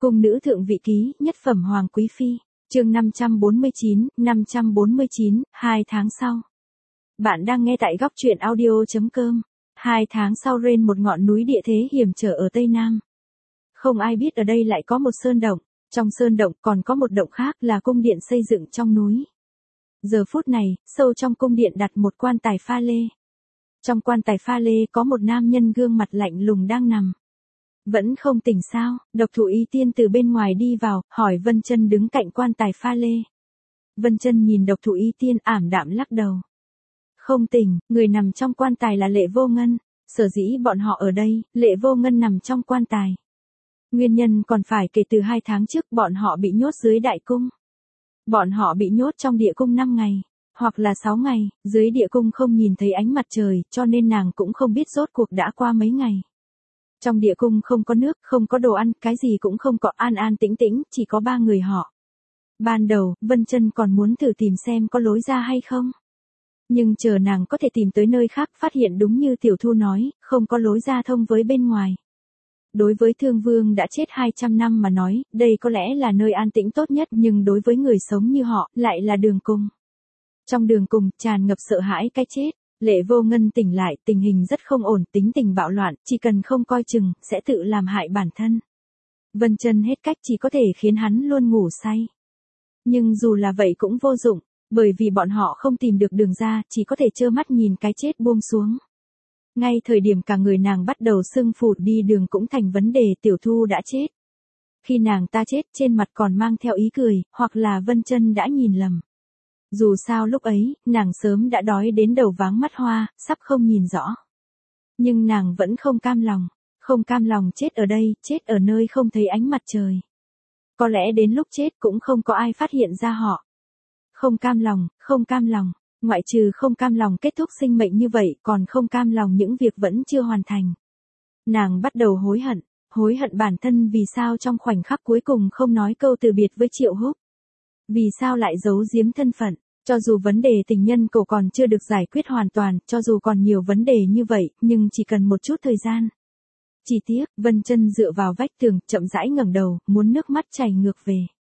Cung nữ thượng vị ký, nhất phẩm hoàng quý phi, chương 549, 2 tháng sau. Bạn đang nghe tại góc truyện audio.com. 2 tháng sau Ren, một ngọn núi địa thế hiểm trở ở Tây Nam. Không ai biết ở đây lại có một sơn động, trong sơn động còn có một động khác là cung điện xây dựng trong núi. Giờ phút này, sâu trong cung điện đặt một quan tài pha lê. Trong quan tài pha lê có một nam nhân gương mặt lạnh lùng đang nằm. Vẫn không tỉnh sao? Độc Thủ Y Tiên từ bên ngoài đi vào, hỏi Vân Chân đứng cạnh quan tài pha lê. Vân Chân nhìn Độc Thủ Y Tiên ảm đạm lắc đầu. Không tỉnh, người nằm trong quan tài là Lệ Vô Ngân. Sở dĩ bọn họ ở đây, Lệ Vô Ngân nằm trong quan tài. Nguyên nhân còn phải kể từ 2 tháng trước bọn họ bị nhốt dưới đại cung. Bọn họ bị nhốt trong địa cung 5 ngày, hoặc là 6 ngày, dưới địa cung không nhìn thấy ánh mặt trời, cho nên nàng cũng không biết rốt cuộc đã qua mấy ngày. Trong địa cung không có nước, không có đồ ăn, cái gì cũng không có, an an tĩnh tĩnh, chỉ có 3 người họ. Ban đầu, Vân Chân còn muốn thử tìm xem có lối ra hay không. Nhưng chờ nàng có thể tìm tới nơi khác, phát hiện đúng như Tiểu Thu nói, không có lối ra thông với bên ngoài. Đối với Thương Vương đã chết 200 năm mà nói, đây có lẽ là nơi an tĩnh tốt nhất, nhưng đối với người sống như họ, lại là đường cùng. Trong đường cùng, tràn ngập sợ hãi cái chết. Lệ Vô Ngân tỉnh lại, tình hình rất không ổn, tính tình bạo loạn, chỉ cần không coi chừng, sẽ tự làm hại bản thân. Vân Chân hết cách chỉ có thể khiến hắn luôn ngủ say. Nhưng dù là vậy cũng vô dụng, bởi vì bọn họ không tìm được đường ra, chỉ có thể trơ mắt nhìn cái chết buông xuống. Ngay thời điểm cả người nàng bắt đầu sưng phù, đi đường cũng thành vấn đề. Tiểu Thu đã chết. Khi nàng ta chết, trên mặt còn mang theo ý cười, hoặc là Vân Chân đã nhìn lầm. Dù sao lúc ấy, nàng sớm đã đói đến đầu váng mắt hoa, sắp không nhìn rõ. Nhưng nàng vẫn không cam lòng chết ở đây, chết ở nơi không thấy ánh mặt trời. Có lẽ đến lúc chết cũng không có ai phát hiện ra họ. Không cam lòng, ngoại trừ không cam lòng kết thúc sinh mệnh như vậy, còn không cam lòng những việc vẫn chưa hoàn thành. Nàng bắt đầu hối hận bản thân vì sao trong khoảnh khắc cuối cùng không nói câu từ biệt với Triệu Húc. Vì sao lại giấu giếm thân phận, cho dù vấn đề tình nhân cậu còn chưa được giải quyết hoàn toàn, cho dù còn nhiều vấn đề như vậy, nhưng chỉ cần một chút thời gian. Chỉ tiếc, Vân Chân dựa vào vách tường, chậm rãi ngẩng đầu, muốn nước mắt chảy ngược về.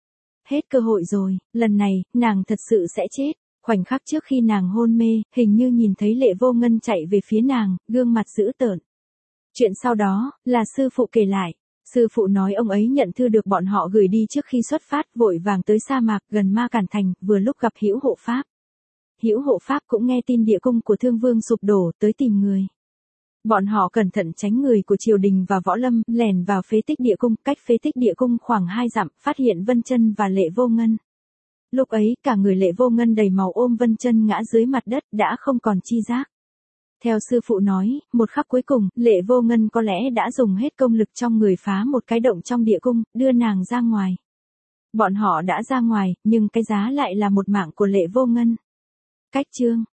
Hết cơ hội rồi, lần này, nàng thật sự sẽ chết. Khoảnh khắc trước khi nàng hôn mê, hình như nhìn thấy Lệ Vô Ngân chạy về phía nàng, gương mặt dữ tợn. Chuyện sau đó, là sư phụ kể lại. Sư phụ nói ông ấy nhận thư được bọn họ gửi đi trước khi xuất phát, vội vàng tới sa mạc gần Ma Cản Thành, vừa lúc gặp Hữu Hộ Pháp. Hữu Hộ Pháp cũng nghe tin địa cung của Thương Vương sụp đổ, tới tìm người. Bọn họ cẩn thận tránh người của triều đình và võ lâm, lẻn vào phế tích địa cung, cách phế tích địa cung khoảng 2 dặm, phát hiện Vân Chân và Lệ Vô Ngân. Lúc ấy, cả người Lệ Vô Ngân đầy máu ôm Vân Chân ngã dưới mặt đất, đã không còn chi giác. Theo sư phụ nói, một khắc cuối cùng, Lệ Vô Ngân có lẽ đã dùng hết công lực trong người phá một cái động trong địa cung, đưa nàng ra ngoài. Bọn họ đã ra ngoài, nhưng cái giá lại là một mạng của Lệ Vô Ngân. Cách chương